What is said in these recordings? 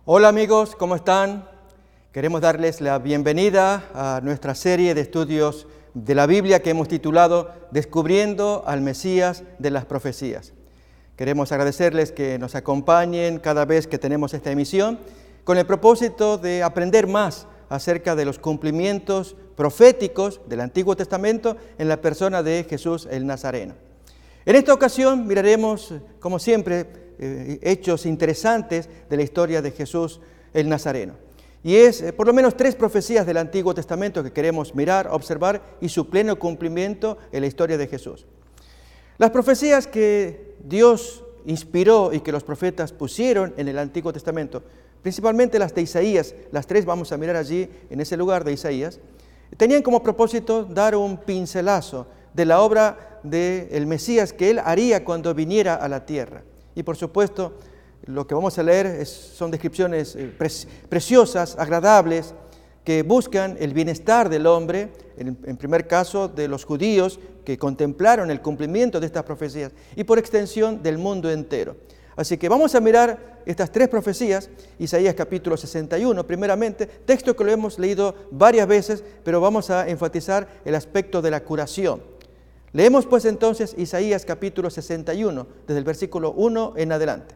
Hola amigos, ¿cómo están? Queremos darles la bienvenida a nuestra serie de estudios de la Biblia que hemos titulado Descubriendo al Mesías de las Profecías. Queremos agradecerles que nos acompañen cada vez que tenemos esta emisión con el propósito de aprender más acerca de los cumplimientos proféticos del Antiguo Testamento en la persona de Jesús el Nazareno. En esta ocasión miraremos, como siempre, hechos interesantes de la historia de Jesús el Nazareno. Y es por lo menos 3 profecías del Antiguo Testamento que queremos mirar, observar y su pleno cumplimiento en la historia de Jesús. Las profecías que Dios inspiró y que los profetas pusieron en el Antiguo Testamento, principalmente las de Isaías, las 3 vamos a mirar allí en ese lugar de Isaías, tenían como propósito dar un pincelazo de la obra del Mesías que Él haría cuando viniera a la tierra. Y por supuesto, lo que vamos a leer son descripciones preciosas, agradables, que buscan el bienestar del hombre, en primer caso de los judíos que contemplaron el cumplimiento de estas profecías y por extensión del mundo entero. Así que vamos a mirar estas 3 profecías, Isaías capítulo 61 primeramente, texto que lo hemos leído varias veces, pero vamos a enfatizar el aspecto de la curación. Leemos pues entonces Isaías capítulo 61, desde el versículo 1 en adelante.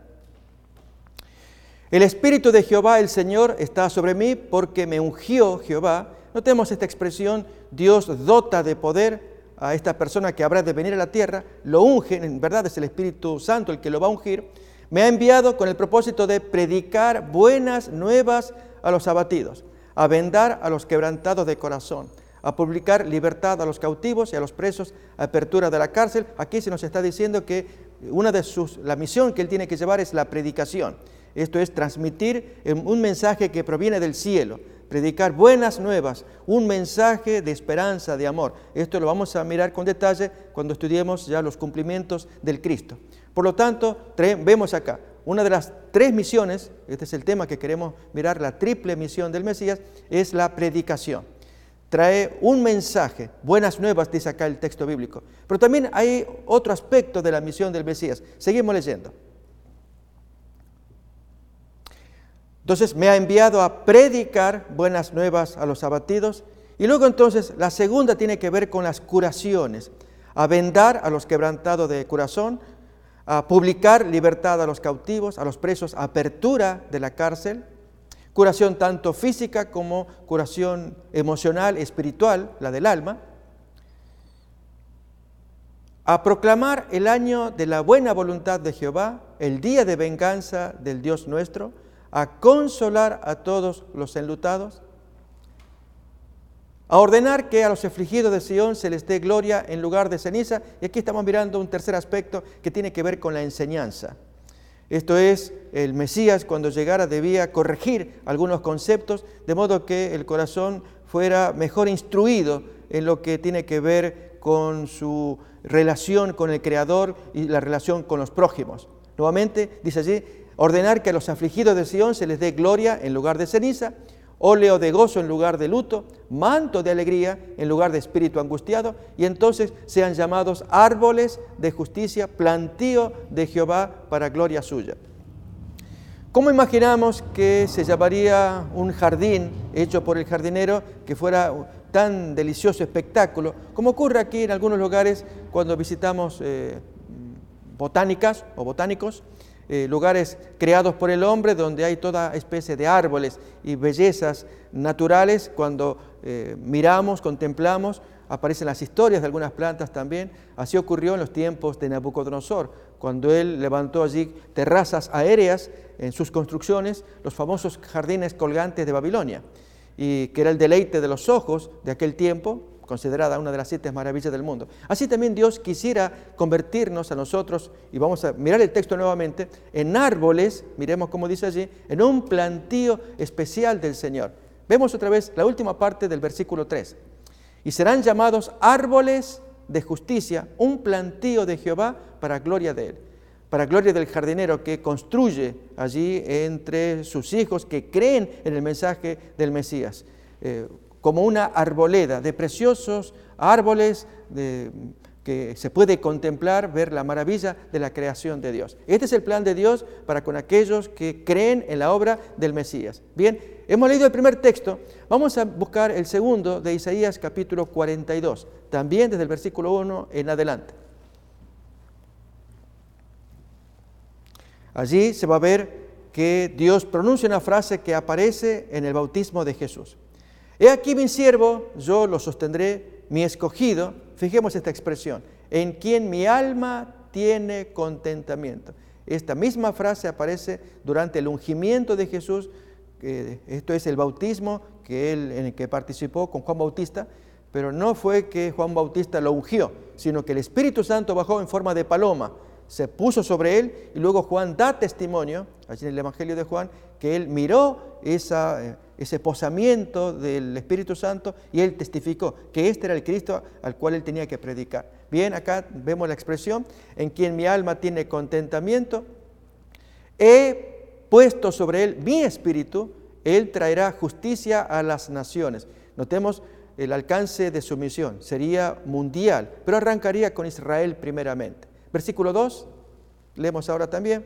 El Espíritu de Jehová el Señor está sobre mí porque me ungió Jehová. Notemos esta expresión, Dios dota de poder a esta persona que habrá de venir a la tierra, lo unge, en verdad es el Espíritu Santo el que lo va a ungir. Me ha enviado con el propósito de predicar buenas nuevas a los abatidos, a vendar a los quebrantados de corazón, a publicar libertad a los cautivos y a los presos, apertura de la cárcel. Aquí se nos está diciendo que la misión que él tiene que llevar es la predicación. Esto es transmitir un mensaje que proviene del cielo, predicar buenas nuevas, un mensaje de esperanza, de amor. Esto lo vamos a mirar con detalle cuando estudiemos ya los cumplimientos del Cristo. Por lo tanto, vemos acá, una de las 3 misiones, este es el tema que queremos mirar, la triple misión del Mesías, es la predicación. Trae un mensaje, buenas nuevas, dice acá el texto bíblico. Pero también hay otro aspecto de la misión del Mesías. Seguimos leyendo. Entonces, me ha enviado a predicar buenas nuevas a los abatidos. Y luego entonces, la segunda tiene que ver con las curaciones. A vendar a los quebrantados de corazón, a publicar libertad a los cautivos, a los presos, apertura de la cárcel. Curación tanto física como curación emocional, espiritual, la del alma. A proclamar el año de la buena voluntad de Jehová, el día de venganza del Dios nuestro, a consolar a todos los enlutados, a ordenar que a los afligidos de Sión se les dé gloria en lugar de ceniza. Y aquí estamos mirando un tercer aspecto que tiene que ver con la enseñanza. Esto es, el Mesías cuando llegara debía corregir algunos conceptos, de modo que el corazón fuera mejor instruido en lo que tiene que ver con su relación con el Creador y la relación con los prójimos. Nuevamente, dice allí, ordenar que a los afligidos de Sión se les dé gloria en lugar de ceniza, óleo de gozo en lugar de luto, manto de alegría en lugar de espíritu angustiado, y entonces sean llamados árboles de justicia, plantío de Jehová para gloria suya. ¿Cómo imaginamos que se llamaría un jardín hecho por el jardinero que fuera tan delicioso espectáculo, como ocurre aquí en algunos lugares cuando visitamos botánicas o botánicos? Lugares creados por el hombre donde hay toda especie de árboles y bellezas naturales. Cuando miramos, contemplamos, aparecen las historias de algunas plantas también. Así ocurrió en los tiempos de Nabucodonosor, cuando él levantó allí terrazas aéreas en sus construcciones, los famosos jardines colgantes de Babilonia, y que era el deleite de los ojos de aquel tiempo, considerada una de las 7 maravillas del mundo. Así también Dios quisiera convertirnos a nosotros, y vamos a mirar el texto nuevamente, en árboles, miremos cómo dice allí, en un plantío especial del Señor. Vemos otra vez la última parte del versículo 3. Y serán llamados árboles de justicia, un plantío de Jehová para gloria de Él, para gloria del jardinero que construye allí entre sus hijos que creen en el mensaje del Mesías. Como una arboleda de preciosos árboles que que se puede contemplar, ver la maravilla de la creación de Dios. Este es el plan de Dios para con aquellos que creen en la obra del Mesías. Bien, hemos leído el primer texto, vamos a buscar el segundo de Isaías capítulo 42, también desde el versículo 1 en adelante. Allí se va a ver que Dios pronuncia una frase que aparece en el bautismo de Jesús. He aquí mi siervo, yo lo sostendré, mi escogido. Fijemos esta expresión, en quien mi alma tiene contentamiento. Esta misma frase aparece durante el ungimiento de Jesús, esto es el bautismo en el que participó con Juan Bautista, pero no fue que Juan Bautista lo ungió, sino que el Espíritu Santo bajó en forma de paloma, se puso sobre él y luego Juan da testimonio, allí en el Evangelio de Juan, que él miró ese posamiento del Espíritu Santo y él testificó que este era el Cristo al cual él tenía que predicar. Bien, acá vemos la expresión, en quien mi alma tiene contentamiento, he puesto sobre él mi espíritu, él traerá justicia a las naciones. Notemos el alcance de su misión, sería mundial, pero arrancaría con Israel primeramente. Versículo 2, leemos ahora también.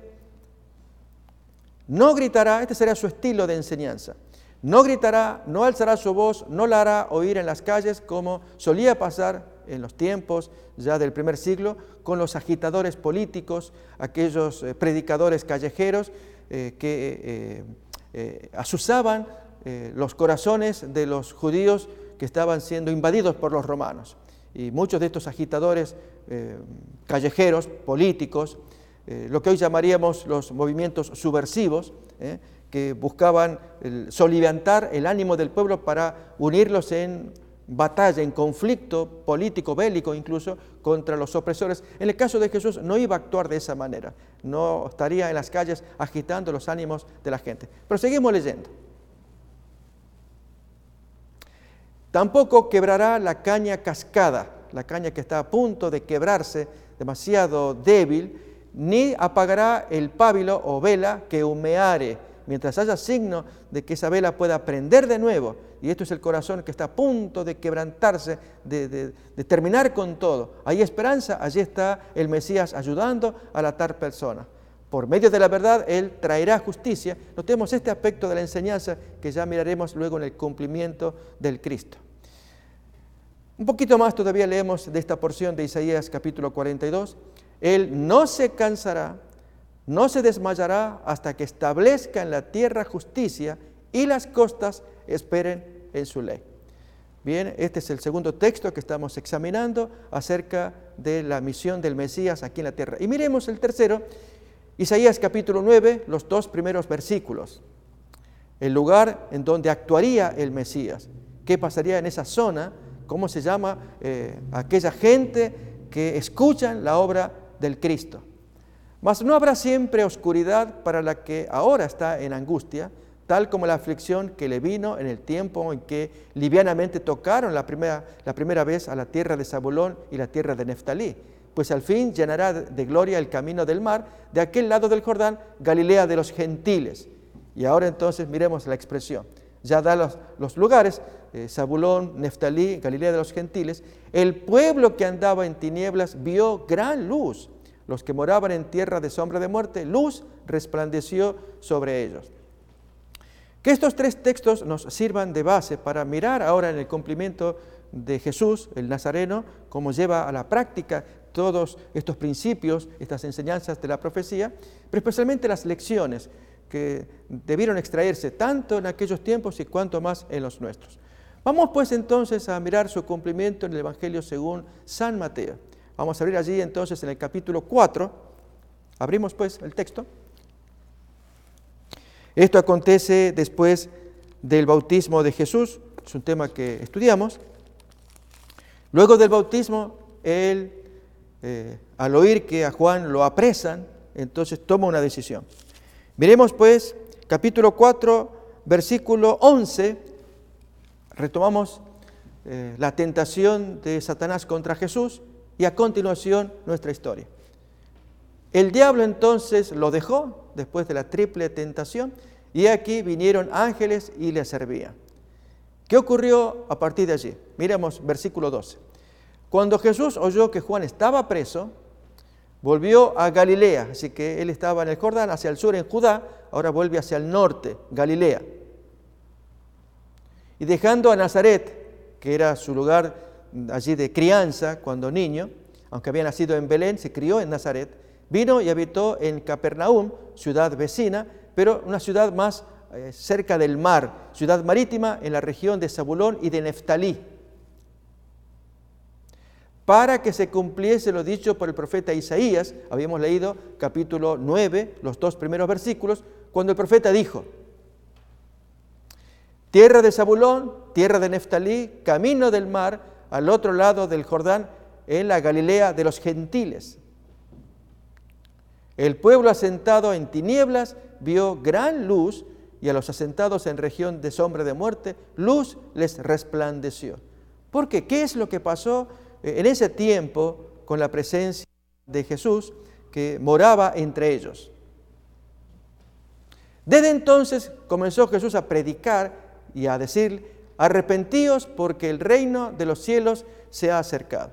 No gritará, este será su estilo de enseñanza. No gritará, no alzará su voz, no la hará oír en las calles como solía pasar en los tiempos ya del primer siglo con los agitadores políticos, aquellos predicadores callejeros que asusaban los corazones de los judíos que estaban siendo invadidos por los romanos. Y muchos de estos agitadores callejeros, políticos, lo que hoy llamaríamos los movimientos subversivos, que buscaban soliviantar el ánimo del pueblo para unirlos en batalla, en conflicto político, bélico incluso, contra los opresores. En el caso de Jesús no iba a actuar de esa manera, no estaría en las calles agitando los ánimos de la gente. Pero seguimos leyendo. Tampoco quebrará la caña cascada, la caña que está a punto de quebrarse, demasiado débil, ni apagará el pábilo o vela que humeare, mientras haya signo de que esa vela pueda prender de nuevo. Y esto es el corazón que está a punto de quebrantarse, de terminar con todo. Hay esperanza, allí está el Mesías ayudando a la tal persona. Por medio de la verdad, Él traerá justicia. Notemos este aspecto de la enseñanza que ya miraremos luego en el cumplimiento del Cristo. Un poquito más todavía leemos de esta porción de Isaías capítulo 42. Él no se cansará, no se desmayará hasta que establezca en la tierra justicia y las costas esperen en su ley. Bien, este es el segundo texto que estamos examinando acerca de la misión del Mesías aquí en la tierra. Y miremos el tercero, Isaías capítulo 9, los dos primeros versículos. El lugar en donde actuaría el Mesías. ¿Qué pasaría en esa zona? ¿Cómo se llama aquella gente que escuchan la obra del Cristo? Mas no habrá siempre oscuridad para la que ahora está en angustia, tal como la aflicción que le vino en el tiempo en que livianamente tocaron la primera vez a la tierra de Zabulón y la tierra de Neftalí, pues al fin llenará de gloria el camino del mar, de aquel lado del Jordán, Galilea de los gentiles. Y ahora entonces miremos la expresión. Ya da los lugares, Zabulón, Neftalí, Galilea de los gentiles. El pueblo que andaba en tinieblas vio gran luz. Los que moraban en tierra de sombra de muerte, luz resplandeció sobre ellos. Que estos tres textos nos sirvan de base para mirar ahora en el cumplimiento de Jesús, el Nazareno, cómo lleva a la práctica todos estos principios, estas enseñanzas de la profecía, pero especialmente las lecciones que debieron extraerse tanto en aquellos tiempos y cuanto más en los nuestros. Vamos pues entonces a mirar su cumplimiento en el Evangelio según San Mateo. Vamos a abrir allí entonces en el capítulo 4, abrimos pues el texto. Esto acontece después del bautismo de Jesús, es un tema que estudiamos. Luego del bautismo, él, al oír que a Juan lo apresan, entonces toma una decisión. Miremos pues capítulo 4, versículo 11, retomamos la tentación de Satanás contra Jesús y a continuación nuestra historia. El diablo entonces lo dejó después de la triple tentación y aquí vinieron ángeles y le servían. ¿Qué ocurrió a partir de allí? Miremos versículo 12. Cuando Jesús oyó que Juan estaba preso, volvió a Galilea, así que él estaba en el Jordán, hacia el sur en Judá, ahora vuelve hacia el norte, Galilea. Y dejando a Nazaret, que era su lugar allí de crianza cuando niño, aunque había nacido en Belén, se crió en Nazaret, vino y habitó en Capernaum, ciudad vecina, pero una ciudad más cerca del mar, ciudad marítima en la región de Zabulón y de Neftalí, para que se cumpliese lo dicho por el profeta Isaías. Habíamos leído capítulo 9, los 2 primeros versículos, cuando el profeta dijo: tierra de Zabulón, tierra de Neftalí, camino del mar, al otro lado del Jordán, en la Galilea de los gentiles. El pueblo asentado en tinieblas vio gran luz, y a los asentados en región de sombra de muerte, luz les resplandeció. ¿Por qué? ¿Qué es lo que pasó en ese tiempo con la presencia de Jesús que moraba entre ellos? Desde entonces comenzó Jesús a predicar y a decir: arrepentíos porque el reino de los cielos se ha acercado.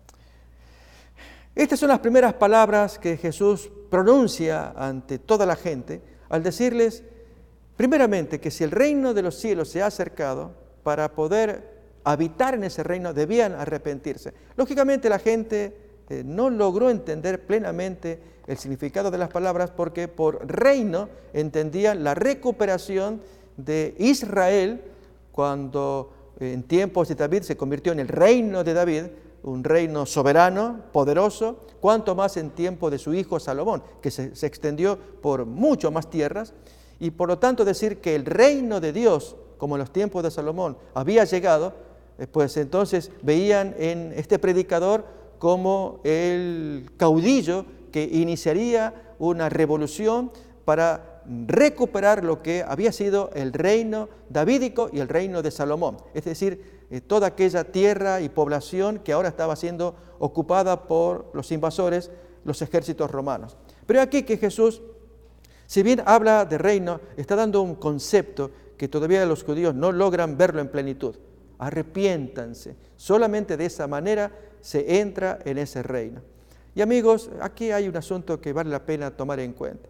Estas son las primeras palabras que Jesús pronuncia ante toda la gente al decirles, primeramente, que si el reino de los cielos se ha acercado, para poder habitar en ese reino debían arrepentirse. Lógicamente la gente no logró entender plenamente el significado de las palabras, porque por reino entendían la recuperación de Israel cuando en tiempos de David se convirtió en el reino de David, un reino soberano, poderoso, cuanto más en tiempo de su hijo Salomón, que se extendió por mucho más tierras, y por lo tanto decir que el reino de Dios, como en los tiempos de Salomón, había llegado, pues entonces veían en este predicador como el caudillo que iniciaría una revolución para recuperar lo que había sido el reino davídico y el reino de Salomón, es decir, toda aquella tierra y población que ahora estaba siendo ocupada por los invasores, los ejércitos romanos. Pero aquí que Jesús, si bien habla de reino, está dando un concepto que todavía los judíos no logran verlo en plenitud. Arrepiéntanse. Solamente de esa manera se entra en ese reino. Y amigos, aquí hay un asunto que vale la pena tomar en cuenta.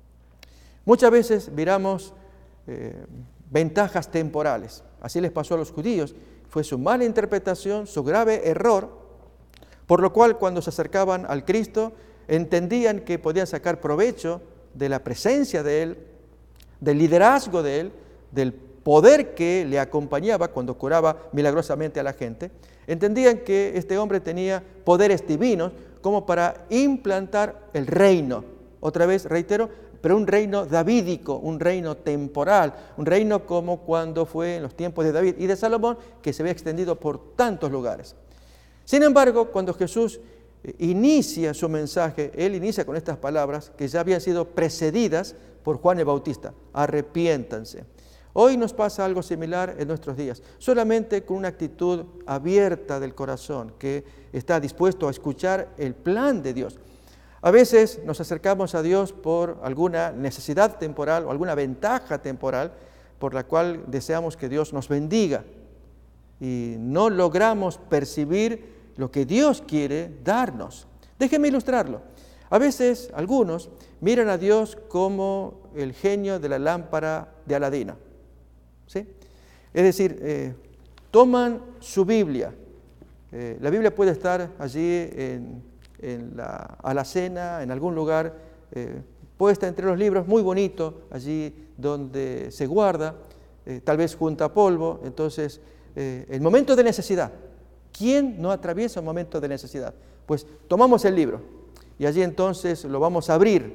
Muchas veces miramos ventajas temporales. Así les pasó a los judíos. Fue su mala interpretación, su grave error, por lo cual cuando se acercaban al Cristo entendían que podían sacar provecho de la presencia de Él, del liderazgo de Él, del poder que le acompañaba cuando curaba milagrosamente a la gente. Entendían que este hombre tenía poderes divinos como para implantar el reino. Otra vez, reitero, pero un reino davídico, un reino temporal, un reino como cuando fue en los tiempos de David y de Salomón, que se había extendido por tantos lugares. Sin embargo, cuando Jesús inicia su mensaje, Él inicia con estas palabras que ya habían sido precedidas por Juan el Bautista: arrepiéntanse. Hoy nos pasa algo similar en nuestros días, solamente con una actitud abierta del corazón, que está dispuesto a escuchar el plan de Dios. A veces nos acercamos a Dios por alguna necesidad temporal o alguna ventaja temporal por la cual deseamos que Dios nos bendiga y no logramos percibir lo que Dios quiere darnos. Déjenme ilustrarlo. A veces algunos miran a Dios como el genio de la lámpara de Aladino, ¿sí? Es decir, toman su Biblia. La Biblia puede estar allí en la alacena, en algún lugar, puesta entre los libros, muy bonito, allí donde se guarda, tal vez junto a polvo. Entonces, el momento de necesidad, ¿quién no atraviesa un momento de necesidad? Pues tomamos el libro y allí entonces lo vamos a abrir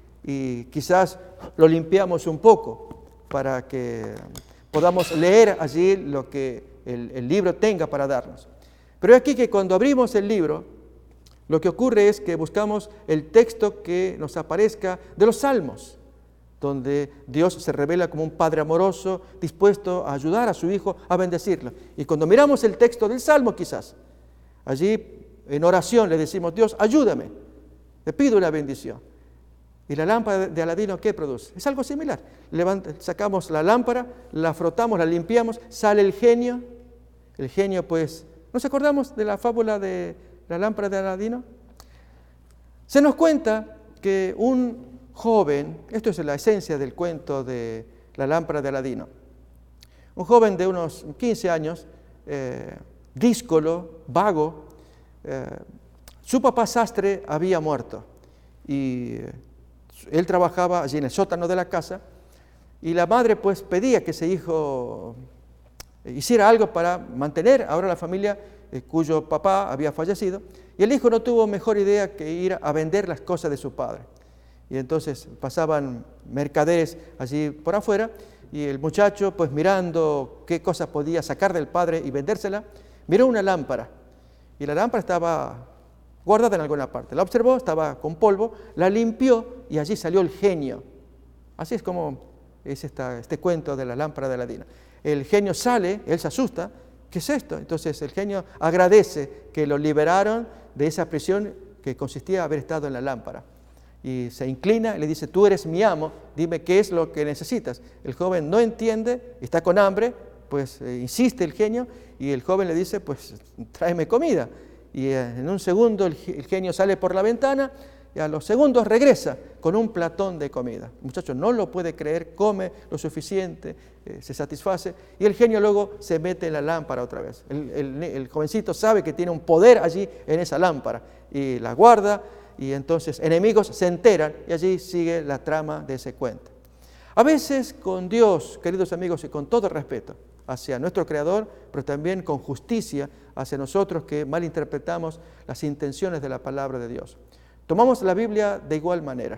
y quizás lo limpiamos un poco para que podamos leer allí lo que el libro tenga para darnos. Pero aquí que cuando abrimos el libro, lo que ocurre es que buscamos el texto que nos aparezca de los Salmos, donde Dios se revela como un Padre amoroso, dispuesto a ayudar a su Hijo, a bendecirlo. Y cuando miramos el texto del Salmo quizás, allí en oración le decimos: Dios, ayúdame, te pido una bendición. Y la lámpara de Aladino, ¿qué produce? Es algo similar. Sacamos la lámpara, la frotamos, la limpiamos, sale el genio. El genio pues ¿Nos acordamos de la fábula de la lámpara de Aladino? Se nos cuenta que un joven, esto es la esencia del cuento de la lámpara de Aladino, un joven de unos 15 años, díscolo, vago, su papá sastre había muerto y él trabajaba allí en el sótano de la casa y la madre pues pedía que ese hijo hiciera algo para mantener ahora la familia cuyo papá había fallecido, y el hijo no tuvo mejor idea que ir a vender las cosas de su padre. Y entonces pasaban mercaderes allí por afuera y el muchacho pues mirando qué cosas podía sacar del padre y vendérsela, miró una lámpara y la lámpara estaba guardada en alguna parte. La observó, estaba con polvo, la limpió y allí salió el genio. Así es como es este cuento de la lámpara de Aladino. El genio sale, él se asusta, ¿qué es esto? Entonces el genio agradece que lo liberaron de esa prisión que consistía en haber estado en la lámpara. Y se inclina y le dice, tú eres mi amo, dime qué es lo que necesitas. El joven no entiende, está con hambre, pues insiste el genio y el joven le dice, pues tráeme comida. Y en un segundo el genio sale por la ventana y a los segundos regresa con un platón de comida. El muchacho no lo puede creer, come lo suficiente, se satisface y el genio luego se mete en la lámpara otra vez. El jovencito sabe que tiene un poder allí en esa lámpara y la guarda y entonces enemigos se enteran y allí sigue la trama de ese cuento. A veces con Dios, queridos amigos, y con todo respeto hacia nuestro Creador, pero también con justicia hacia nosotros que malinterpretamos las intenciones de la palabra de Dios. Tomamos la Biblia de igual manera.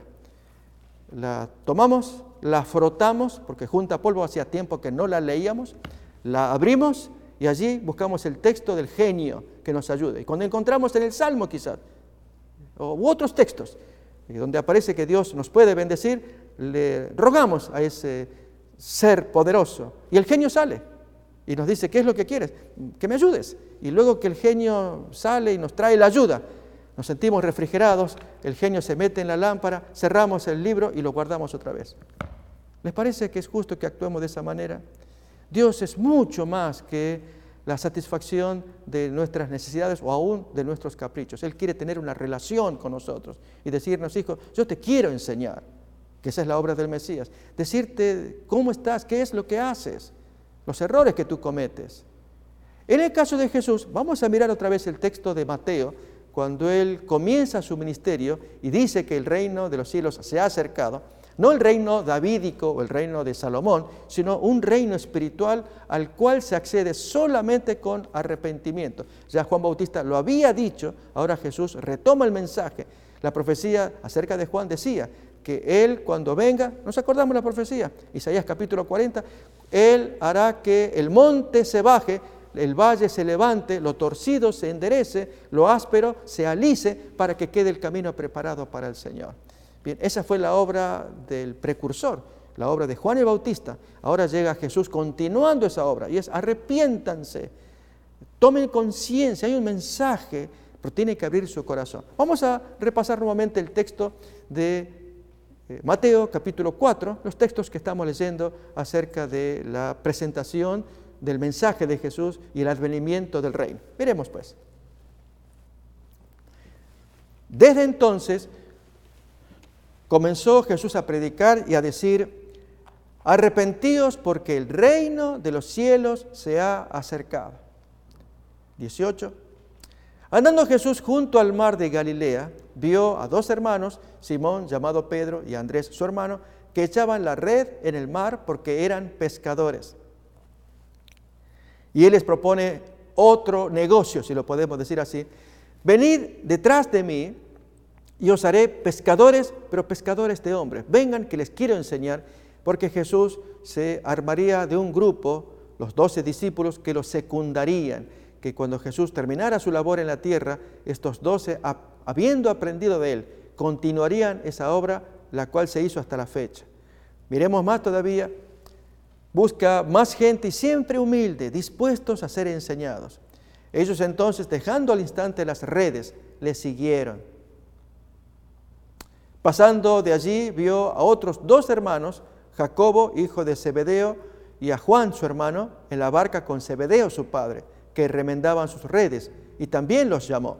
La tomamos, la frotamos, porque junta polvo, hacía tiempo que no la leíamos, la abrimos y allí buscamos el texto del genio que nos ayude. Y cuando encontramos en el Salmo quizás, u otros textos, donde aparece que Dios nos puede bendecir, le rogamos a ese ser poderoso y el genio sale y nos dice, ¿qué es lo que quieres? Que me ayudes. Y luego que el genio sale y nos trae la ayuda, nos sentimos refrigerados, el genio se mete en la lámpara, cerramos el libro y lo guardamos otra vez. ¿Les parece que es justo que actuemos de esa manera? Dios es mucho más que la satisfacción de nuestras necesidades o aún de nuestros caprichos. Él quiere tener una relación con nosotros y decirnos, hijo, yo te quiero enseñar, que esa es la obra del Mesías. Decirte cómo estás, qué es lo que haces, los errores que tú cometes. En el caso de Jesús, vamos a mirar otra vez el texto de Mateo, cuando Él comienza su ministerio y dice que el reino de los cielos se ha acercado, no el reino davídico o el reino de Salomón, sino un reino espiritual al cual se accede solamente con arrepentimiento. Ya Juan Bautista lo había dicho, ahora Jesús retoma el mensaje. La profecía acerca de Juan decía que Él cuando venga, nos acordamos la profecía, Isaías capítulo 40, Él hará que el monte se baje, el valle se levante, lo torcido se enderece, lo áspero se alice para que quede el camino preparado para el Señor. Bien, esa fue la obra del precursor, la obra de Juan el Bautista. Ahora llega Jesús continuando esa obra y es arrepiéntanse, tomen conciencia, hay un mensaje, pero tienen que abrir su corazón. Vamos a repasar nuevamente el texto de Mateo capítulo 4, los textos que estamos leyendo acerca de la presentación del mensaje de Jesús y el advenimiento del reino. Veremos pues. Desde entonces comenzó Jesús a predicar y a decir, arrepentíos porque el reino de los cielos se ha acercado. 18. Andando Jesús junto al mar de Galilea, vio a dos hermanos, Simón llamado Pedro y Andrés su hermano, que echaban la red en el mar porque eran pescadores. Y Él les propone otro negocio, si lo podemos decir así. Venid detrás de mí y os haré pescadores, pero pescadores de hombres. Vengan que les quiero enseñar, porque Jesús se armaría de un grupo, los 12 discípulos, que los secundarían, que cuando Jesús terminara su labor en la tierra, estos 12, habiendo aprendido de Él, continuarían esa obra, la cual se hizo hasta la fecha. Miremos más todavía. Busca más gente y siempre humilde, dispuestos a ser enseñados. Ellos entonces, dejando al instante las redes, le siguieron. Pasando de allí, vio a otros dos hermanos, Jacobo, hijo de Zebedeo, y a Juan, su hermano, en la barca con Zebedeo, su padre, que remendaban sus redes, y también los llamó.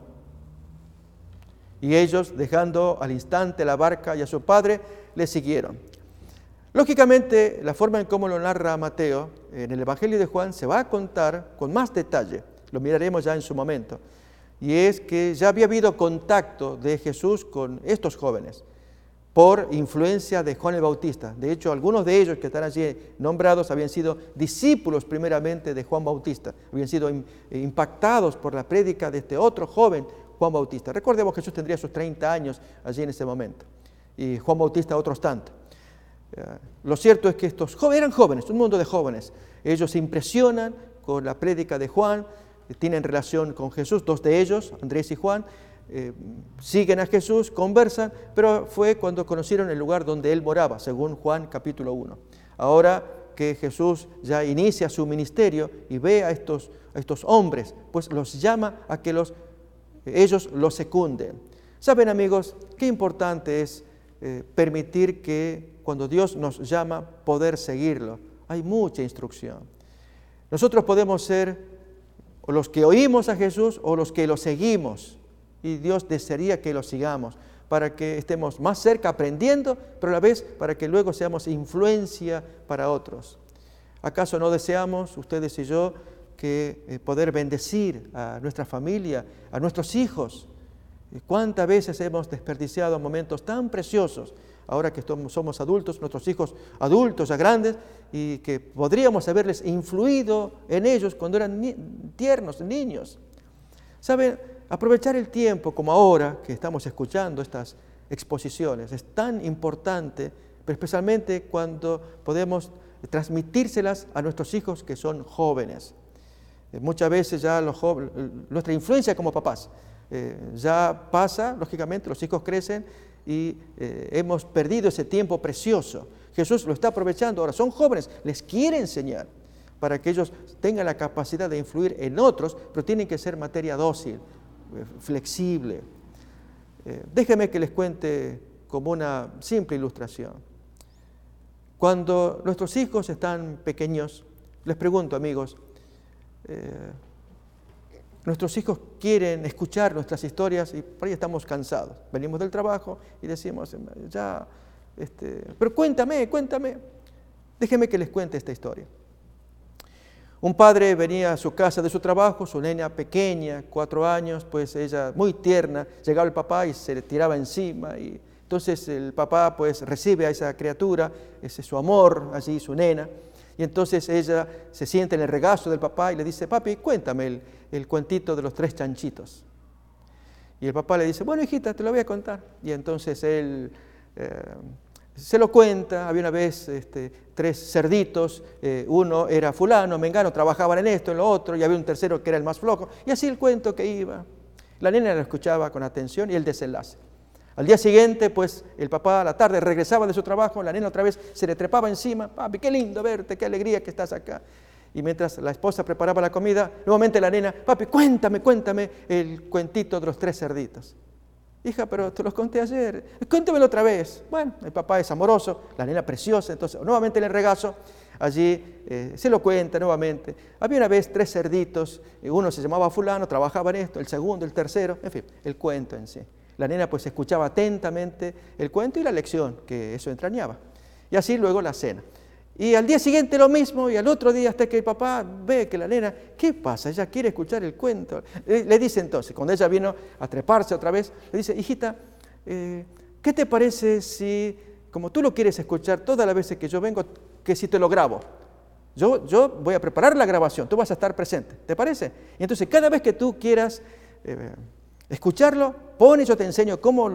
Y ellos, dejando al instante la barca y a su padre, le siguieron. Lógicamente, la forma en cómo lo narra Mateo, en el Evangelio de Juan, se va a contar con más detalle, lo miraremos ya en su momento, y es que ya había habido contacto de Jesús con estos jóvenes, por influencia de Juan el Bautista. De hecho, algunos de ellos que están allí nombrados habían sido discípulos primeramente de Juan Bautista, habían sido impactados por la prédica de este otro joven, Juan Bautista. Recordemos que Jesús tendría sus 30 años allí en ese momento, y Juan Bautista otros tantos. Lo cierto es que estos jóvenes eran jóvenes, un mundo de jóvenes. Ellos se impresionan con la prédica de Juan, tienen relación con Jesús, dos de ellos, Andrés y Juan, siguen a Jesús, conversan, pero fue cuando conocieron el lugar donde él moraba, según Juan capítulo 1. Ahora que Jesús ya inicia su ministerio y ve a estos hombres, pues los llama a que ellos los secunden. Saben, amigos, qué importante es permitir que cuando Dios nos llama, poder seguirlo. Hay mucha instrucción. Nosotros podemos ser o los que oímos a Jesús o los que lo seguimos. Y Dios desearía que lo sigamos para que estemos más cerca aprendiendo, pero a la vez para que luego seamos influencia para otros. ¿Acaso no deseamos, ustedes y yo, que poder bendecir a nuestra familia, a nuestros hijos? ¿Cuántas veces hemos desperdiciado momentos tan preciosos ahora que somos adultos, nuestros hijos adultos ya grandes, y que podríamos haberles influido en ellos cuando eran tiernos, niños? ¿Saben? Aprovechar el tiempo como ahora que estamos escuchando estas exposiciones es tan importante, pero especialmente cuando podemos transmitírselas a nuestros hijos que son jóvenes. Muchas veces ya nuestra influencia como papás ya pasa, lógicamente los hijos crecen y hemos perdido ese tiempo precioso. Jesús lo está aprovechando, ahora son jóvenes, les quiere enseñar para que ellos tengan la capacidad de influir en otros, pero tienen que ser materia dócil, flexible. Déjenme que les cuente como una simple ilustración. Cuando nuestros hijos están pequeños, les pregunto, amigos, nuestros hijos quieren escuchar nuestras historias y por ahí estamos cansados. Venimos del trabajo y decimos, pero cuéntame. Déjenme que les cuente esta historia. Un padre venía a su casa de su trabajo, su nena pequeña, 4 años, pues ella muy tierna, llegaba el papá y se le tiraba encima. Y entonces el papá pues recibe a esa criatura, ese es su amor, allí su nena. Y entonces ella se sienta en el regazo del papá y le dice, papi, cuéntame el cuentito de los 3 chanchitos. Y el papá le dice, bueno, hijita, te lo voy a contar. Y entonces él se lo cuenta. Había una vez 3 cerditos, uno era fulano, mengano, trabajaban en esto, en lo otro, y había un tercero que era el más flojo. Y así el cuento que iba. La nena lo escuchaba con atención y el desenlace. Al día siguiente, pues, el papá a la tarde regresaba de su trabajo, la nena otra vez se le trepaba encima. Papi, qué lindo verte, qué alegría que estás acá. Y mientras la esposa preparaba la comida, nuevamente la nena, papi, cuéntame el cuentito de los 3 cerditos. Hija, pero te los conté ayer, cuéntamelo otra vez. Bueno, el papá es amoroso, la nena preciosa, entonces nuevamente en el regazo, allí se lo cuenta nuevamente. Había una vez 3 cerditos, uno se llamaba fulano, trabajaba en esto, el segundo, el tercero, en fin, el cuento en sí. La nena pues escuchaba atentamente el cuento y la lección que eso entrañaba. Y así luego la cena. Y al día siguiente lo mismo, y al otro día hasta que el papá ve que la nena, ¿qué pasa? Ella quiere escuchar el cuento. Le dice entonces, cuando ella vino a treparse otra vez, le dice, hijita, ¿qué te parece si, como tú lo quieres escuchar todas las veces que yo vengo, que si te lo grabo? Yo voy a preparar la grabación, tú vas a estar presente, ¿te parece? Y entonces cada vez que tú quieras escucharlo, pon y yo te enseño cómo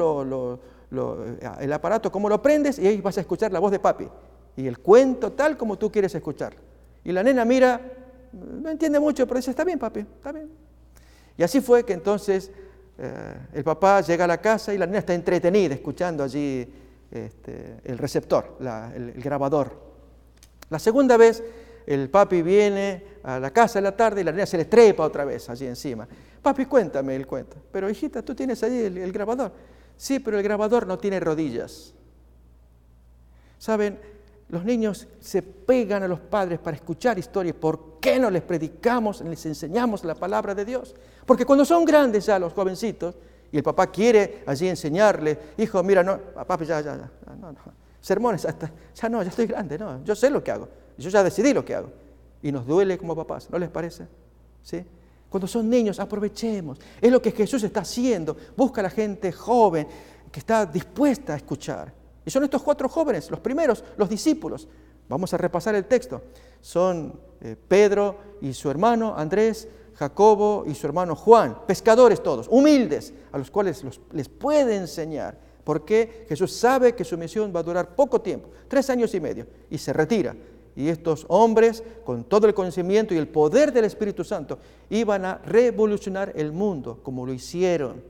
el aparato, cómo lo prendes, y ahí vas a escuchar la voz de papi. Y el cuento tal como tú quieres escucharlo. Y la nena mira, no entiende mucho, pero dice, está bien, papi, está bien. Y así fue que entonces el papá llega a la casa y la nena está entretenida escuchando allí el receptor, el grabador. La segunda vez el papi viene a la casa en la tarde y la nena se le trepa otra vez allí encima. Papi, cuéntame el cuento. Pero hijita, tú tienes allí el grabador. Sí, pero el grabador no tiene rodillas. ¿Saben? los niños se pegan a los padres para escuchar historias. ¿Por qué no les predicamos, les enseñamos la palabra de Dios? Porque cuando son grandes ya los jovencitos, y el papá quiere allí enseñarles, hijo, mira, no, papá, ya, no, sermones, ya no, ya estoy grande, no, yo sé lo que hago, yo ya decidí lo que hago. Y nos duele como papás, ¿no les parece? ¿Sí? Cuando son niños, aprovechemos. Es lo que Jesús está haciendo. Busca a la gente joven que está dispuesta a escuchar. Y son estos 4 jóvenes, los primeros, los discípulos. Vamos a repasar el texto. Son Pedro y su hermano Andrés, Jacobo y su hermano Juan, pescadores todos, humildes, a los cuales les puede enseñar. Porque Jesús sabe que su misión va a durar poco tiempo, 3 años y medio, y se retira. Y estos hombres, con todo el conocimiento y el poder del Espíritu Santo, iban a revolucionar el mundo como lo hicieron.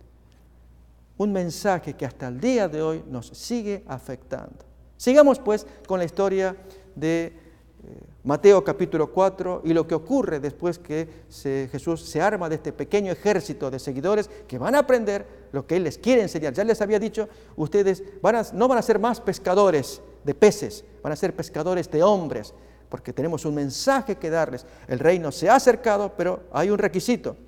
Un mensaje que hasta el día de hoy nos sigue afectando. Sigamos pues con la historia de Mateo capítulo 4 y lo que ocurre después que Jesús se arma de este pequeño ejército de seguidores que van a aprender lo que Él les quiere enseñar. Ya les había dicho, ustedes no van a ser más pescadores de peces, van a ser pescadores de hombres, porque tenemos un mensaje que darles. El reino se ha acercado, pero hay un requisito.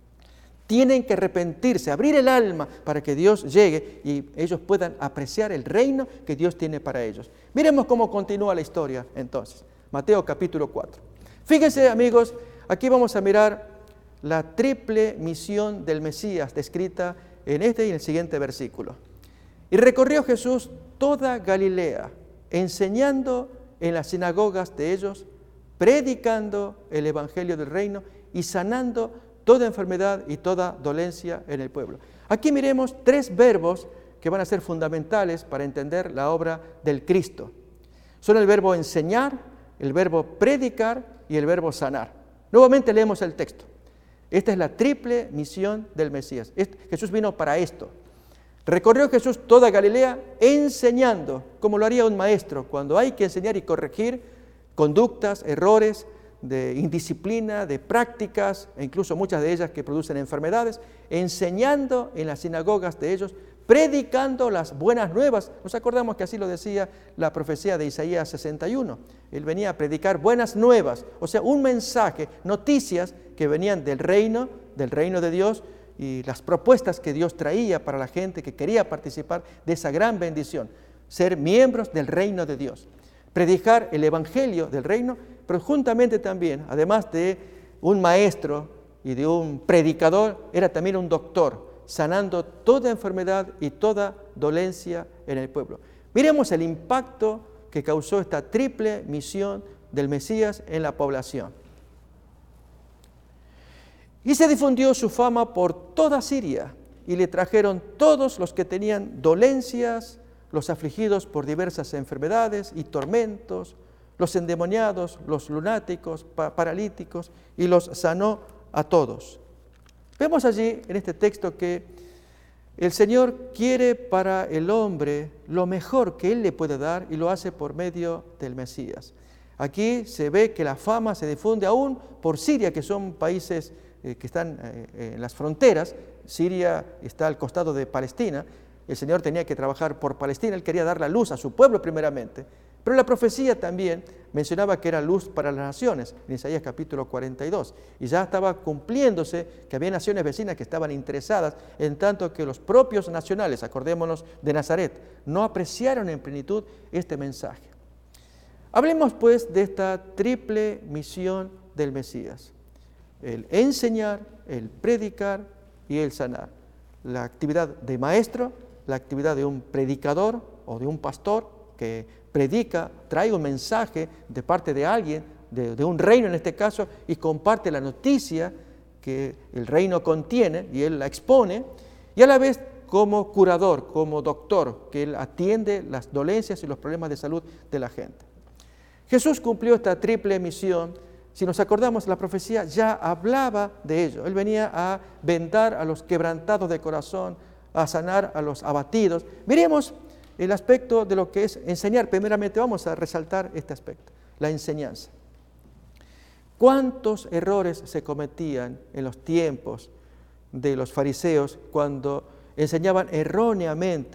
Tienen que arrepentirse, abrir el alma para que Dios llegue y ellos puedan apreciar el reino que Dios tiene para ellos. Miremos cómo continúa la historia entonces. Mateo capítulo 4. Fíjense, amigos, aquí vamos a mirar la triple misión del Mesías descrita en este y en el siguiente versículo. Y recorrió Jesús toda Galilea, enseñando en las sinagogas de ellos, predicando el evangelio del reino y sanando toda enfermedad y toda dolencia en el pueblo. Aquí miremos 3 verbos que van a ser fundamentales para entender la obra del Cristo. Son el verbo enseñar, el verbo predicar y el verbo sanar. Nuevamente leemos el texto. Esta es la triple misión del Mesías. Jesús vino para esto. Recorrió Jesús toda Galilea enseñando, como lo haría un maestro, cuando hay que enseñar y corregir conductas, errores, de indisciplina, de prácticas, e incluso muchas de ellas que producen enfermedades, enseñando en las sinagogas de ellos, predicando las buenas nuevas. Nos acordamos que así lo decía la profecía de Isaías 61. Él venía a predicar buenas nuevas, o sea, un mensaje, noticias que venían del reino de Dios y las propuestas que Dios traía para la gente que quería participar de esa gran bendición, ser miembros del reino de Dios. Predicar el evangelio del reino, pero juntamente también, además de un maestro y de un predicador, era también un doctor, sanando toda enfermedad y toda dolencia en el pueblo. Miremos el impacto que causó esta triple misión del Mesías en la población. Y se difundió su fama por toda Siria, y le trajeron todos los que tenían dolencias, los afligidos por diversas enfermedades y tormentos, los endemoniados, los lunáticos, paralíticos, y los sanó a todos. Vemos allí en este texto que el Señor quiere para el hombre lo mejor que Él le puede dar y lo hace por medio del Mesías. Aquí se ve que la fama se difunde aún por Siria, que son países que están en las fronteras. Siria está al costado de Palestina. El Señor tenía que trabajar por Palestina, Él quería dar la luz a su pueblo primeramente. Pero la profecía también mencionaba que era luz para las naciones, en Isaías capítulo 42. Y ya estaba cumpliéndose que había naciones vecinas que estaban interesadas, en tanto que los propios nacionales, acordémonos de Nazaret, no apreciaron en plenitud este mensaje. Hablemos pues de esta triple misión del Mesías: el enseñar, el predicar y el sanar. La actividad de maestro, la actividad de un predicador o de un pastor que predica, trae un mensaje de parte de alguien, de un reino en este caso, y comparte la noticia que el reino contiene y él la expone, y a la vez como curador, como doctor, que él atiende las dolencias y los problemas de salud de la gente. Jesús cumplió esta triple misión. Si nos acordamos, la profecía ya hablaba de ello. Él venía a vendar a los quebrantados de corazón, a sanar a los abatidos. Miremos el aspecto de lo que es enseñar. Primeramente vamos a resaltar este aspecto, la enseñanza. ¿Cuántos errores se cometían en los tiempos de los fariseos cuando enseñaban erróneamente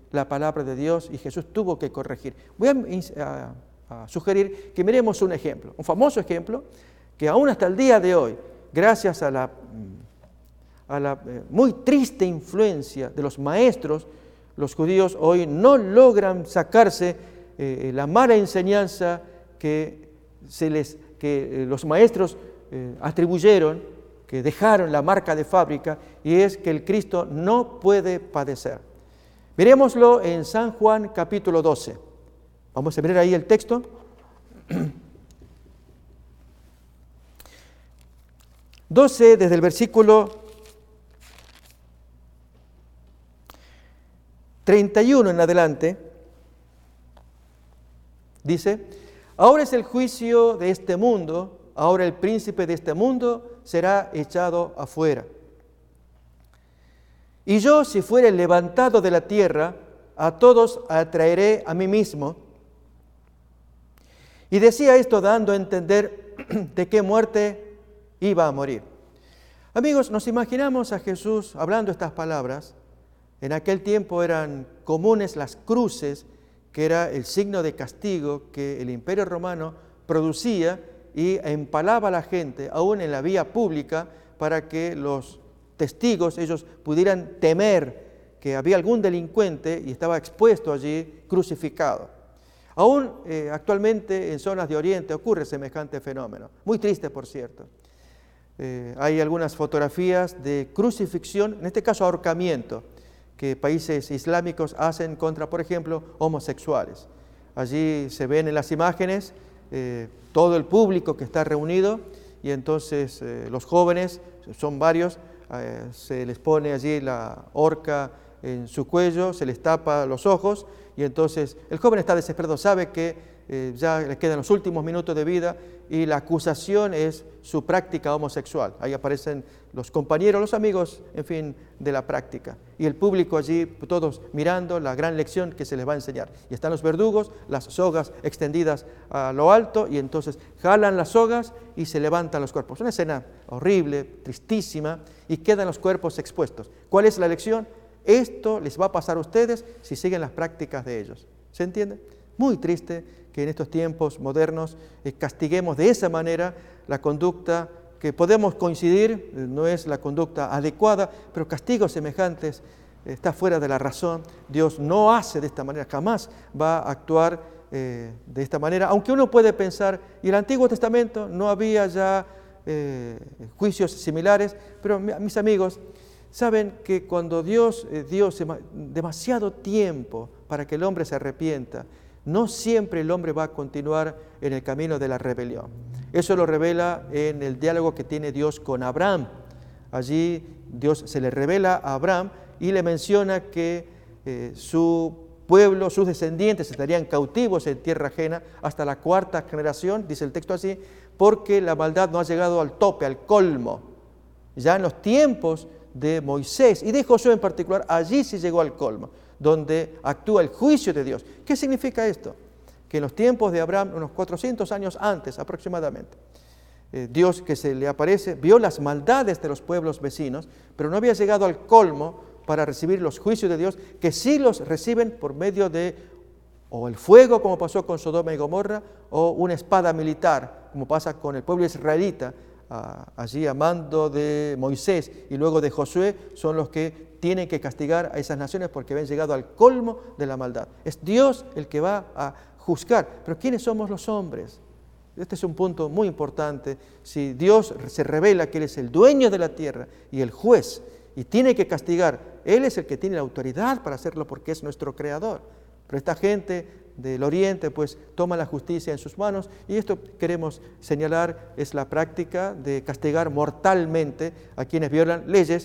la palabra de Dios y Jesús tuvo que corregir. Voy a sugerir que miremos un ejemplo, un famoso ejemplo, que aún hasta el día de hoy, gracias a la muy triste influencia de los maestros, los judíos hoy no logran sacarse la mala enseñanza que los maestros atribuyeron, que dejaron la marca de fábrica, y es que el Cristo no puede padecer. Miremoslo en San Juan capítulo 12. Vamos a mirar ahí el texto. 12 desde el versículo 31 en adelante, dice: ahora es el juicio de este mundo, ahora el príncipe de este mundo será echado afuera. Y yo, si fuere levantado de la tierra, a todos atraeré a mí mismo. Y decía esto dando a entender de qué muerte iba a morir. Amigos, nos imaginamos a Jesús hablando estas palabras. En aquel tiempo eran comunes las cruces, que era el signo de castigo que el Imperio Romano producía y empalaba a la gente, aún en la vía pública, para que los testigos, ellos pudieran temer que había algún delincuente y estaba expuesto allí, crucificado. Aún actualmente en zonas de Oriente ocurre semejante fenómeno, muy triste por cierto. Hay algunas fotografías de crucifixión, en este caso ahorcamiento, que países islámicos hacen contra, por ejemplo, homosexuales. Allí se ven en las imágenes todo el público que está reunido y entonces los jóvenes, son varios, se les pone allí la horca en su cuello, se les tapa los ojos y entonces el joven está desesperado, sabe que ya le quedan los últimos minutos de vida y la acusación es su práctica homosexual. Ahí aparecen los compañeros, los amigos, en fin, de la práctica. Y el público allí, todos mirando la gran lección que se les va a enseñar. Y están los verdugos, las sogas extendidas a lo alto, y entonces jalan las sogas y se levantan los cuerpos. Una escena horrible, tristísima, y quedan los cuerpos expuestos. ¿Cuál es la lección? Esto les va a pasar a ustedes si siguen las prácticas de ellos. ¿Se entiende? Muy triste que en estos tiempos modernos castiguemos de esa manera la conducta que podemos coincidir, no es la conducta adecuada, pero castigos semejantes está fuera de la razón. Dios no hace de esta manera, jamás va a actuar de esta manera, aunque uno puede pensar, y en el Antiguo Testamento no había ya juicios similares, pero mis amigos, saben que cuando Dios dio demasiado tiempo para que el hombre se arrepienta, no siempre el hombre va a continuar en el camino de la rebelión. Eso lo revela en el diálogo que tiene Dios con Abraham. Allí Dios se le revela a Abraham y le menciona que su pueblo, sus descendientes estarían cautivos en tierra ajena hasta la 4ª generación, dice el texto así, porque la maldad no ha llegado al tope, al colmo. Ya en los tiempos de Moisés y de Josué en particular, allí sí llegó al colmo, donde actúa el juicio de Dios. ¿Qué significa esto? Que en los tiempos de Abraham, unos 400 años antes aproximadamente, Dios que se le aparece, vio las maldades de los pueblos vecinos, pero no había llegado al colmo para recibir los juicios de Dios, que sí los reciben por medio de o el fuego, como pasó con Sodoma y Gomorra, o una espada militar, como pasa con el pueblo israelita, allí a mando de Moisés y luego de Josué, son los que tienen que castigar a esas naciones porque habían llegado al colmo de la maldad. Es Dios el que va a juzgar. Pero ¿quiénes somos los hombres? Este es un punto muy importante. Si Dios se revela que Él es el dueño de la tierra y el juez y tiene que castigar, Él es el que tiene la autoridad para hacerlo porque es nuestro creador. Pero esta gente del Oriente pues toma la justicia en sus manos y esto queremos señalar es la práctica de castigar mortalmente a quienes violan leyes,